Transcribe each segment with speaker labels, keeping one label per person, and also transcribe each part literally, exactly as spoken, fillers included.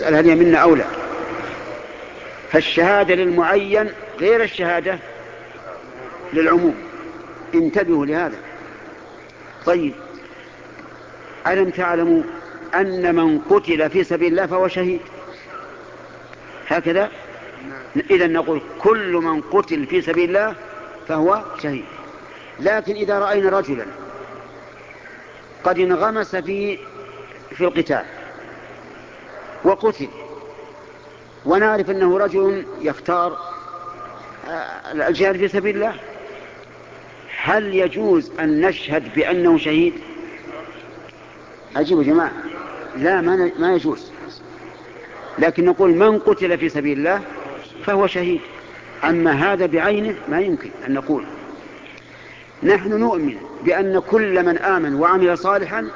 Speaker 1: يسأل هل هي منا أو لا. فالشهادة للمعين غير الشهادة للعموم، انتبهوا لهذا. طيب، ألم تعلموا أن من قتل في سبيل الله فهو شهيد؟ هكذا إذن نقول كل من قتل في سبيل الله فهو شهيد. لكن إذا رأينا رجلا قد انغمس في في القتال وقتل، ونعرف أنه رجل يختار الجهاد في سبيل الله، هل يجوز أن نشهد بأنه شهيد؟ أجيبوا جماعة، لا، ما يجوز. لكن نقول من قتل في سبيل الله فهو شهيد. أما هذا بعينه ما يمكن أن نقول. نحن نؤمن بأن كل من آمن وعمل صالحا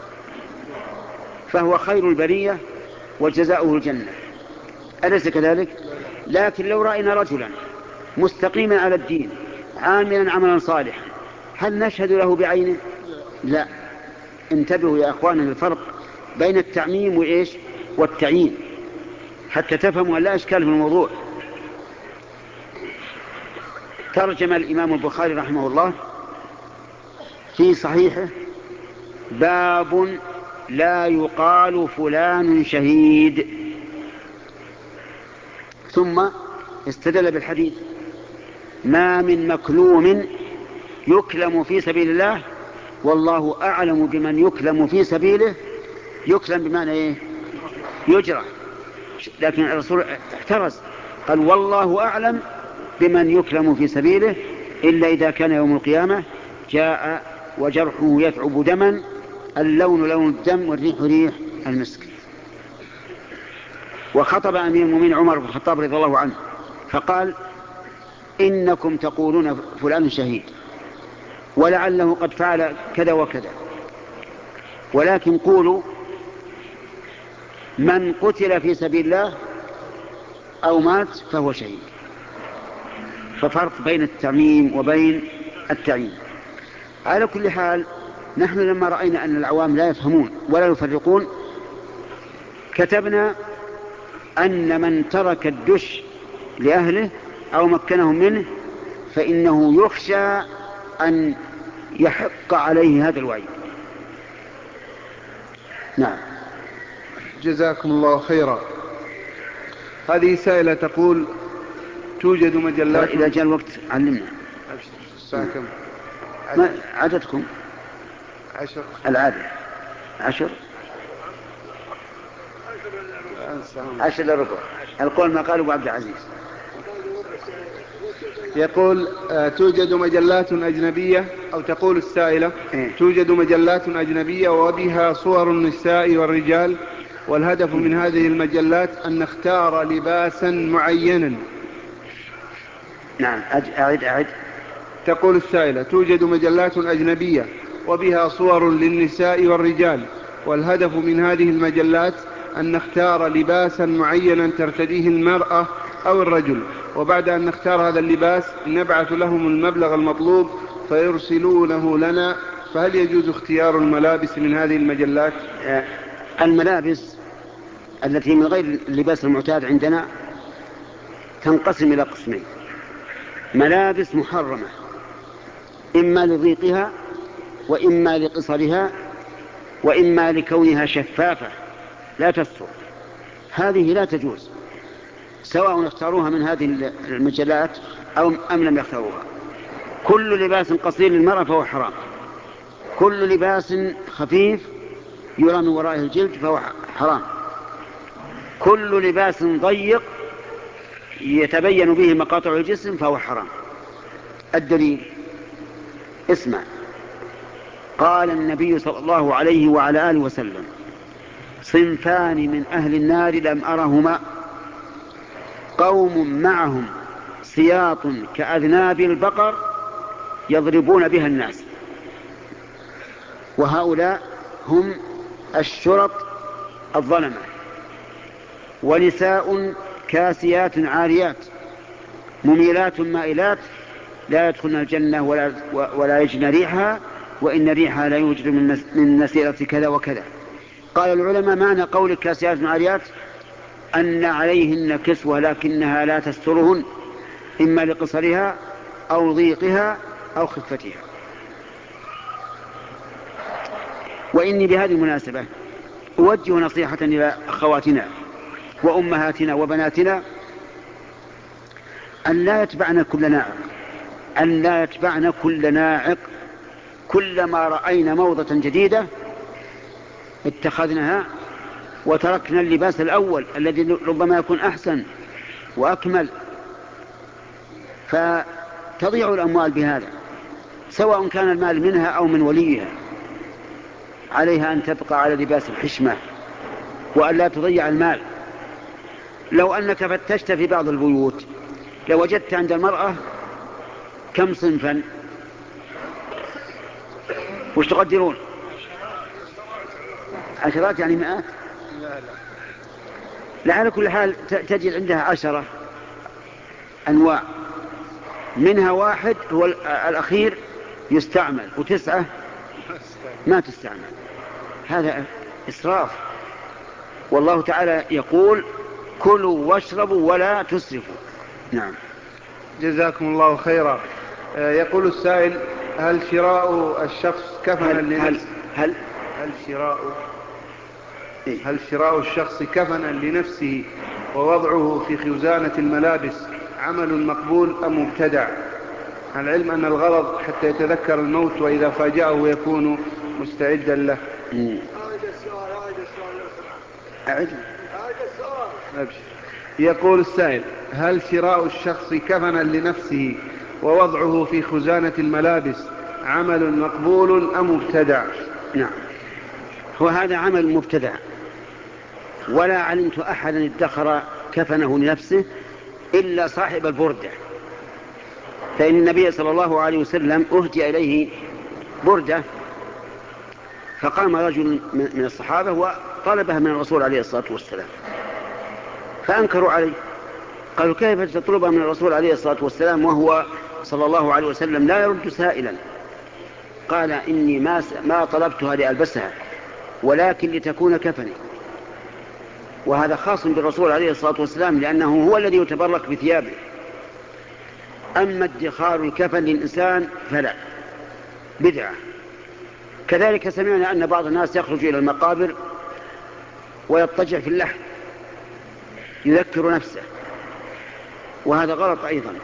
Speaker 1: فهو خير البرية وجزاؤه الجنة، أليس كذلك؟ لكن لو رأينا رجلا مستقيما على الدين عاملا عملا صالحا هل نشهد له بعينه؟ لا. انتبهوا يا أخواننا الفرق بين التعميم وإيش والتعيين حتى تفهموا أن لا إشكال في الموضوع. ترجم الإمام البخاري رحمه الله في صحيحه باب لا يقال فلان شهيد، ثم استدل بالحديث ما من مكلوم يكلم في سبيل الله والله أعلم بمن يكلم في سبيله. يكلم بمعنى إيه؟ يجرى. لكن الرسول احترز قال والله أعلم بمن يكلم في سبيله إلا إذا كان يوم القيامة جاء وجرحه يثعب دما اللون لون الدم والريح ريح المسك. وخطب أمير المؤمنين عمر بن الخطاب رضي الله عنه فقال إنكم تقولون فلان شهيد ولعله قد فعل كذا وكذا، ولكن قولوا من قتل في سبيل الله أو مات فهو شهيد. ففرق بين التعميم وبين التعيين. على كل حال نحن لما رأينا أن العوام لا يفهمون ولا يفرقون كتبنا أن من ترك الدش لأهله أو مكنهم منه فإنه يخشى أن يحق عليه هذا الوعيد. نعم.
Speaker 2: جزاكم الله خيرا. هذه سائلة تقول توجد مجلات.
Speaker 1: إذا جاء الوقت علمنا.
Speaker 2: الساعة كم؟
Speaker 1: عددكم؟
Speaker 2: عشر.
Speaker 1: العادة عشر. عشر للربع. القول ما قال أبو عبد العزيز.
Speaker 2: يقول آه توجد مجلات أجنبية، أو تقول السائلة
Speaker 1: إيه؟
Speaker 2: توجد مجلات أجنبية وبها صور النساء والرجال، والهدف من هذه المجلات أن نختار لباسا معينا.
Speaker 1: نعم. أعد أعد.
Speaker 2: تقول السائلة توجد مجلات أجنبية وبها صور للنساء والرجال، والهدف من هذه المجلات أن نختار لباسا معينا ترتديه المرأة أو الرجل، وبعد أن نختار هذا اللباس نبعث لهم المبلغ المطلوب فيرسلونه لنا. فهل يجوز اختيار الملابس من هذه المجلات؟
Speaker 1: الملابس التي من غير اللباس المعتاد عندنا تنقسم إلى قسمين: ملابس محرمة إما لضيقها وإما لقصرها وإما لكونها شفافة لا تستر، هذه لا تجوز سواء اختاروها من هذه المجلات أو أم لم يختاروها. كل لباس قصير للمرأة فهو حرام، كل لباس خفيف يرى من ورائه الجلد فهو حرام، كل لباس ضيق يتبين به مقاطع الجسم فهو حرام. الدليل اسمع، قال النبي صلى الله عليه وعلى آله وسلم: صنفان من أهل النار لم أرهما، قوم معهم سياط كأذناب البقر يضربون بها الناس، وهؤلاء هم الشرط الظلمة، ونساء كاسيات عاريات مميلات مائلات لا يدخلن الجنة ولا, ولا يجن ريحها وإن ريحها لا يوجد من نسيرة كذا وكذا. قال العلماء معنى قول كاسيات عاريات أن عليهن كسوة لكنها لا تسترهن إما لقصرها أو ضيقها أو خفتها. وإني بهذه المناسبة أوجه نصيحة إلى أخواتنا وأمهاتنا وبناتنا أن لا يتبعن كل ناعق أن لا يتبعن كل ناعق كلما رأينا موضة جديدة اتخذناها وتركنا اللباس الأول الذي ربما يكون أحسن وأكمل، فتضيع الأموال بهذا، سواء كان المال منها أو من وليها. عليها أن تبقى على لباس الحشمة وأن لا تضيع المال. لو أنك فتشت في بعض البيوت لوجدت عند المرأة كم صنفا؟ وش تقدرون؟ عشرات يعني مئات؟ لا، على كل حال تجد عندها عشرة أنواع، منها واحد هو الأخير يستعمل وتسعة ما تستعمل. هذا إسراف. والله تعالى يقول كلوا واشربوا ولا تسرفوا. نعم.
Speaker 2: جزاكم الله خيرا. يقول السائل: هل شراء الشخص كفنا لنفسه
Speaker 1: هل,
Speaker 2: هل شراء هل شراء الشخص كفنا لنفسه ووضعه في خزانة الملابس عمل مقبول أم مبتدع؟ العلم أن الغرض حتى يتذكر الموت وإذا فاجأه يكون مستعدا له. يقول السائل: هل شراء الشخص كفنا لنفسه ووضعه في خزانة الملابس عمل مقبول أم مبتدع؟
Speaker 1: نعم، هو هذا عمل مبتدع، ولا علمت أحدا ادخر كفنه لنفسه إلا صاحب البردة. فإن النبي صلى الله عليه وسلم أهدي إليه بردة، فقام رجل من الصحابة وطلبها من الرسول عليه الصلاة والسلام، فأنكروا عليه، قالوا: كيف تطلبها من الرسول عليه الصلاة والسلام وهو صلى الله عليه وسلم لا يرد سائلا؟ قال: إني ما, ما طلبتها لألبسها ولكن لتكون كفني. وهذا خاص بالرسول عليه الصلاة والسلام لأنه هو الذي يتبرك بثيابه. أما ادخار الكفن للإنسان فلا، بدعة. كذلك سمعنا أن بعض الناس يخرج إلى المقابر ويضطجع في اللحم يذكر نفسه، وهذا غلط أيضا.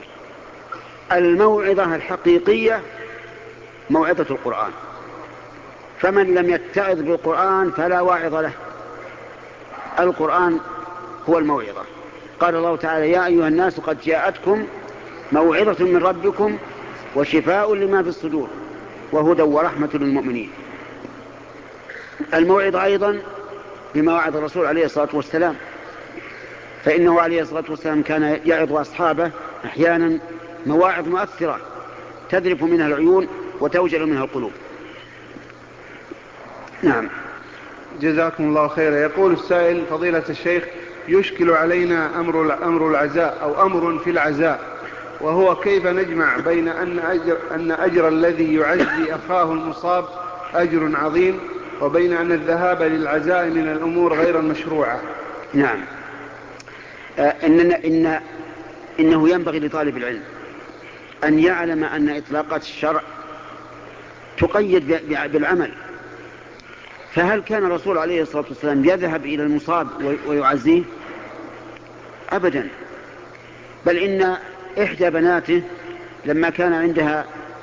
Speaker 1: الموعظة الحقيقية موعظة القرآن، فمن لم يتعظ بالقرآن فلا واعظ له. القرآن هو الموعظة. قال الله تعالى: يا أيها الناس قد جاءتكم موعظة من ربكم وشفاء لما في الصدور وهدى ورحمة للمؤمنين. الموعظة أيضا بما وعظ الرسول عليه الصلاة والسلام، فإنه عليه الصلاة والسلام كان يعظ أصحابه أحيانا مواعظ مؤثرة تذرف منها العيون وتوجل منها القلوب. نعم.
Speaker 2: جزاكم الله خيرا. يقول السائل: فضيلة الشيخ، يشكل علينا أمر, أمر العزاء أو أمر في العزاء، وهو كيف نجمع بين أن أجر, أن أجر الذي يعزي أخاه المصاب أجر عظيم وبين أن الذهاب للعزاء من الأمور غير المشروعة.
Speaker 1: نعم. آه إن إن إنه ينبغي لطالب العلم أن يعلم أن إطلاقات الشرع تقيد بالعمل. فهل كان الرسول عليه الصلاة والسلام يذهب إلى المصاب ويعزيه؟ أبدا، بل إن إحدى بناته لما كان عندها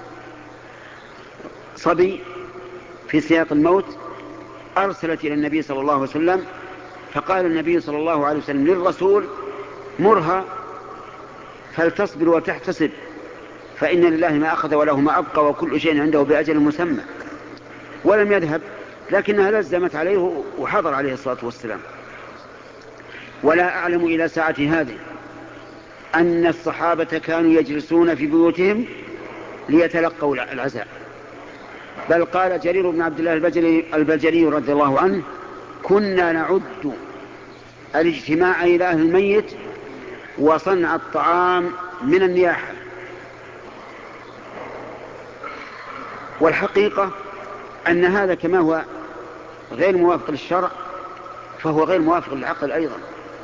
Speaker 1: صبي في سياق الموت أرسلت إلى النبي صلى الله عليه وسلم، فقال النبي صلى الله عليه وسلم للرسول: مرها فلتصبر وتحتسب، فإن لله ما أخذ وله ما أبقى وكل شيء عنده بأجل مسمى. ولم يذهب، لكنها لزمت عليه وحضر عليه الصلاة والسلام. ولا أعلم إلى ساعة هذه أن الصحابة كانوا يجلسون في بيوتهم ليتلقوا العزاء، بل قال جرير بن عبد الله البجلي, البجلي رضي الله عنه: كنا نعد الاجتماع إلى أهل الميت وصنع الطعام من النياحة. والحقيقة أن هذا كما هو غير موافق للشرع فهو غير موافق للعقل أيضا.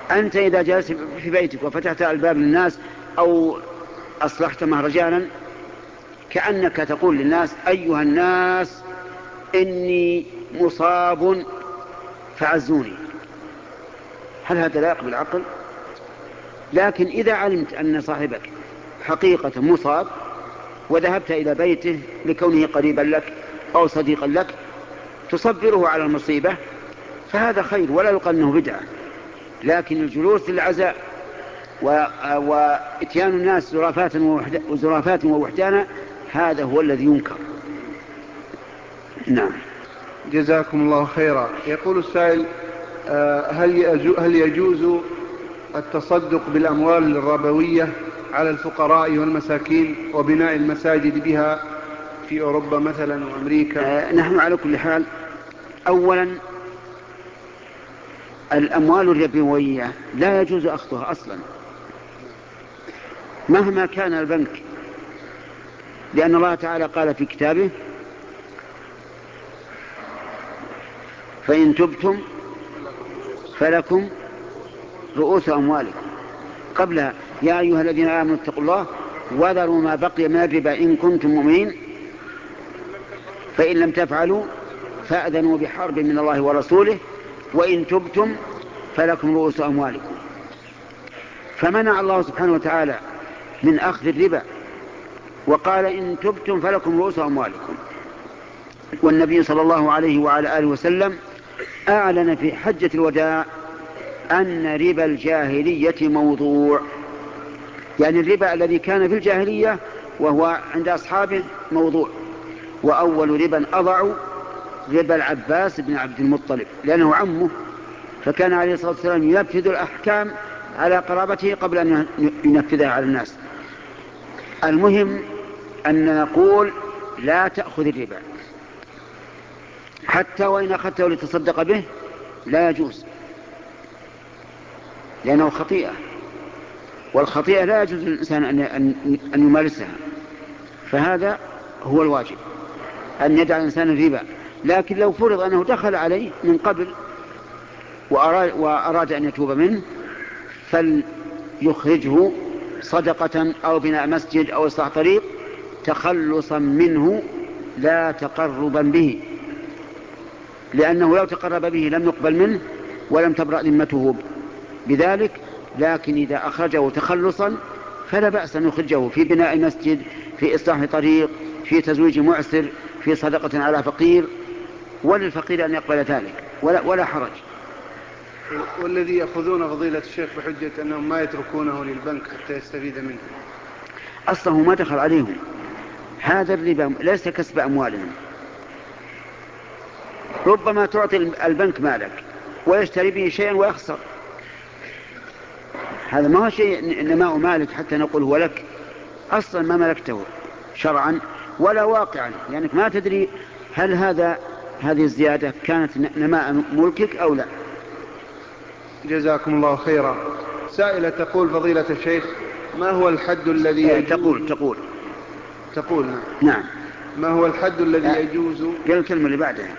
Speaker 1: أنت إذا جلست في بيتك وفتحت الباب للناس أو أصلحت مهرجانا كأنك تقول للناس أيها الناس إني مصاب فعزوني. هل هذا لا يقبل العقل؟ لكن إذا علمت أن صاحبك حقيقة مصاب وذهبت إلى بيته لكونه قريبا لك أو صديقا لك تصبره على المصيبة فهذا خير ولا يقال أنه بدعة. لكن الجلوس للعزاء وإتيان الناس زرافات ووحدانا هذا هو الذي ينكر. نعم.
Speaker 2: جزاكم الله خيرا. يقول السائل هل يجوز التصدق بالأموال الربوية على الفقراء والمساكين وبناء المساجد بها في أوروبا مثلا وأمريكا؟
Speaker 1: آه نحن على كل حال أولا الأموال الربوية لا يجوز أخذها أصلا مهما كان البنك، لأن الله تعالى قال في كتابه فإن تبتم فلكم رؤوس أموالكم قبلها يا أيها الذين آمنوا اتقوا الله وذروا ما بقي من الربا إن كنتم مؤمنين فإن لم تفعلوا فأذنوا بحرب من الله ورسوله وإن تبتم فلكم رؤوس أموالكم. فمنع الله سبحانه وتعالى من أخذ الربا وقال إن تبتم فلكم رؤوس أموالكم. والنبي صلى الله عليه وعلى آله وسلم أعلن في حجة الوداع أن ربا الجاهلية موضوع، يعني الربا الذي كان في الجاهلية وهو عند أصحابه موضوع. وأول ربا أضعوا ربا العباس بن عبد المطلب لأنه عمه، فكان عليه الصلاة والسلام ينفذ الأحكام على قرابته قبل أن ينفذها على الناس. المهم أن نقول لا تأخذ الربا حتى وإن أخذته لتصدق به لا يجوز لأنه خطيئة، والخطيئة لا يجوز للإنسان أن يمارسها. فهذا هو الواجب أن يدع الإنسان الربا. لكن لو فرض أنه دخل عليه من قبل وأراد, وأراد أن يتوب منه فليخرجه صدقة أو بناء مسجد أو إصلاح طريق تخلصا منه لا تقربا به، لأنه لو تقرب به لم يقبل منه ولم تبرأ ذمته بذلك. لكن إذا أخرجه تخلصا فلا بأس أن يخرجه في بناء مسجد، في إصلاح طريق، في تزويج معسر، في صدقة على فقير، وللفقير أن يقبل ذلك ولا, ولا حرج.
Speaker 2: والذي يأخذون فضيلة الشيخ بحجة أنهم ما يتركونه للبنك حتى يستفيد منه
Speaker 1: أصله ما دخل عليهم، هذا الربا ليس كسب أموالهم. ربما تعطي البنك مالك ويشتري به شيئا ويخسر، هذا ما هو شيء نماء مالك حتى نقول هو لك، أصلا ما ملكته شرعا ولا واقعا، لأنك ما تدري هل هذا هذه الزيادة كانت نماء ملكك أو لا.
Speaker 2: جزاكم الله خيرا. سائلة تقول فضيلة الشيخ ما هو الحد الذي يجوز
Speaker 1: تقول تقول
Speaker 2: تقول نعم.
Speaker 1: نعم
Speaker 2: ما هو الحد الذي يجوز
Speaker 1: قل الكلمة اللي بعدها.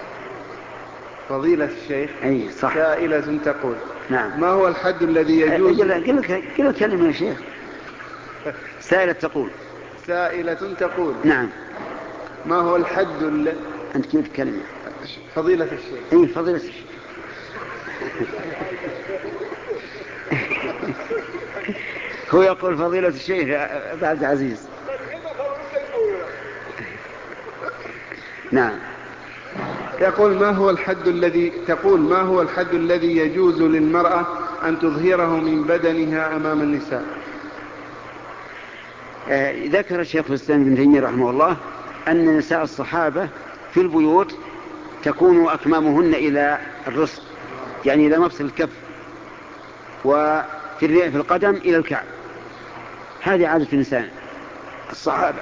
Speaker 2: فضيلة الشيخ
Speaker 1: أي صح.
Speaker 2: سائلة تقول
Speaker 1: نعم
Speaker 2: ما هو الحد الذي يجوز
Speaker 1: قل الكلمة يا شيخ. سائلة تقول
Speaker 2: سائلة تقول
Speaker 1: نعم
Speaker 2: ما هو الحد الذي
Speaker 1: أنت كيف تكلمة
Speaker 2: فضيلة الشيخ
Speaker 1: أي فضيلة الشيخ هو يقول فضيلة الشيخ عبد العزيز. نعم.
Speaker 2: يقول ما هو الحد الذي تقول ما هو الحد الذي يجوز للمرأة أن تظهره من بدنها أمام النساء؟
Speaker 1: آه ذكر الشيخ الإسلام ابن تيمية رحمه الله أن نساء الصحابة في البيوت تكون أكمامهن إلى الرسل، يعني إلى مفصل الكف، وفي في القدم إلى الكعب. هذه عادة النساء الصحابة،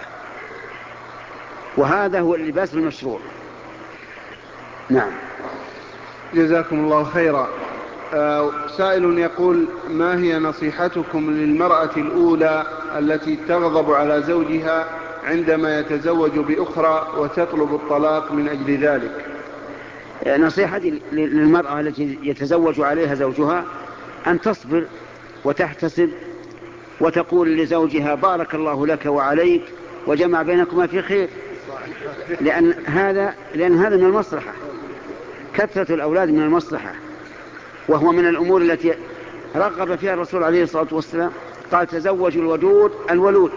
Speaker 1: وهذا هو اللباس المشروع. نعم.
Speaker 2: جزاكم الله خيرا. آه سائل يقول ما هي نصيحتكم للمرأة الأولى التي تغضب على زوجها عندما يتزوج بأخرى وتطلب الطلاق من أجل ذلك؟
Speaker 1: نصيحتي للمرأة التي يتزوج عليها زوجها أن تصبر وتحتسب وتقول لزوجها بارك الله لك وعليك وجمع بينكما في خير، لأن هذا, لأن هذا من المصلحة. كثرة الأولاد من المصلحة، وهو من الأمور التي رغب فيها الرسول عليه الصلاة والسلام، قال تزوجوا الودود الولود.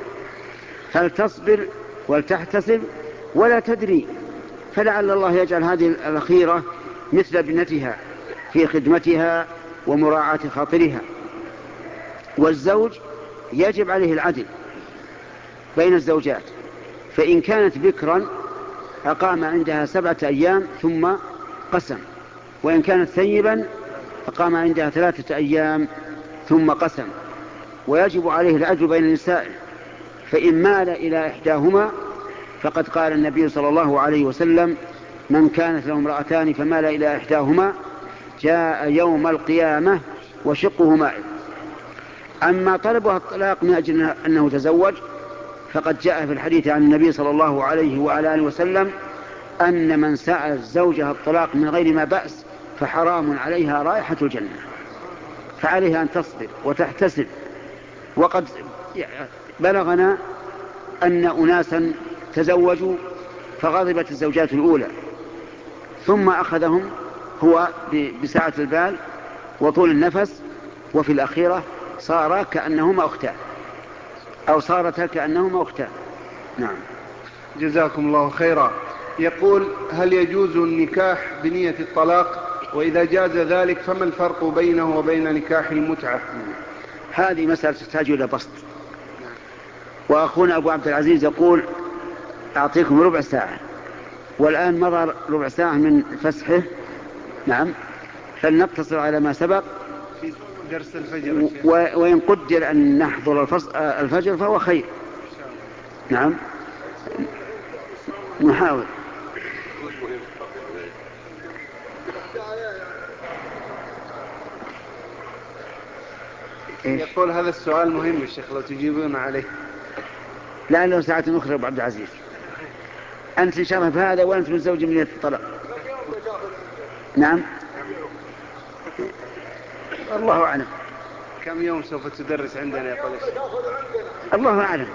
Speaker 1: فلتصبر ولتحتسب ولا تدري، فلعل الله يجعل هذه الأخيرة مثل ابنتها في خدمتها ومراعاة خاطرها. والزوج يجب عليه العدل بين الزوجات، فإن كانت بكرا أقام عندها سبعة أيام ثم قسم، وإن كانت ثيبا أقام عندها ثلاثة أيام ثم قسم. ويجب عليه العدل بين النساء، فإن مال إلى إحداهما فقد قال النبي صلى الله عليه وسلم من كانت له امرأتان فمال إلى إحداهما جاء يوم القيامة وشقه مائل. أما طلبها الطلاق من أجل أنه تزوج فقد جاء في الحديث عن النبي صلى الله عليه وعلى آله وسلم أن من سأل زوجها الطلاق من غير ما بأس فحرام عليها رائحة الجنة. فعليها أن تصبر وتحتسب. وقد بلغنا أن أناسا تزوجوا فغضبت الزوجات الأولى ثم أخذهم هو بسعة البال وطول النفس، وفي الأخيرة صار كأنهما أختان أو صارتا كأنهما أختان. نعم.
Speaker 2: جزاكم الله خيرا. يقول هل يجوز النكاح بنية الطلاق؟ وإذا جاز ذلك فما الفرق بينه وبين نكاح المتعة؟
Speaker 1: هذه مسألة تحتاج إلى بسط. وأخونا أبو عبد العزيز يقول أعطيكم ربع ساعة، والآن مضى ربع ساعة من فسحه. نعم، فلنقتصر على ما سبق
Speaker 2: في درس الفجر،
Speaker 1: و... وإن قدر أن نحضر الفص... الفجر فهو خير. نعم نحاول.
Speaker 2: يقول هذا السؤال مهم الشيخ لو تجيبون عليه.
Speaker 1: لأنه ساعة أخرى أبو عبد العزيز، أنت شرف هذا وأنت متزوج من الطلاق. نعم الله أعلم.
Speaker 2: كم يوم سوف تدرس عندنا يا قدس؟
Speaker 1: الله أعلم.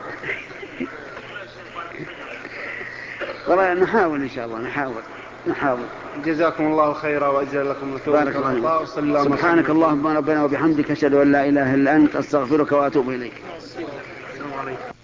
Speaker 1: والله نحاول إن شاء الله، نحاول نحاول.
Speaker 2: جزاكم الله خيرا وأجزل لكم
Speaker 1: بارك الله. سبحانك اللهم ربنا وبحمدك أشهد أن لا إله إلا أنت أستغفرك وأتوب إليك.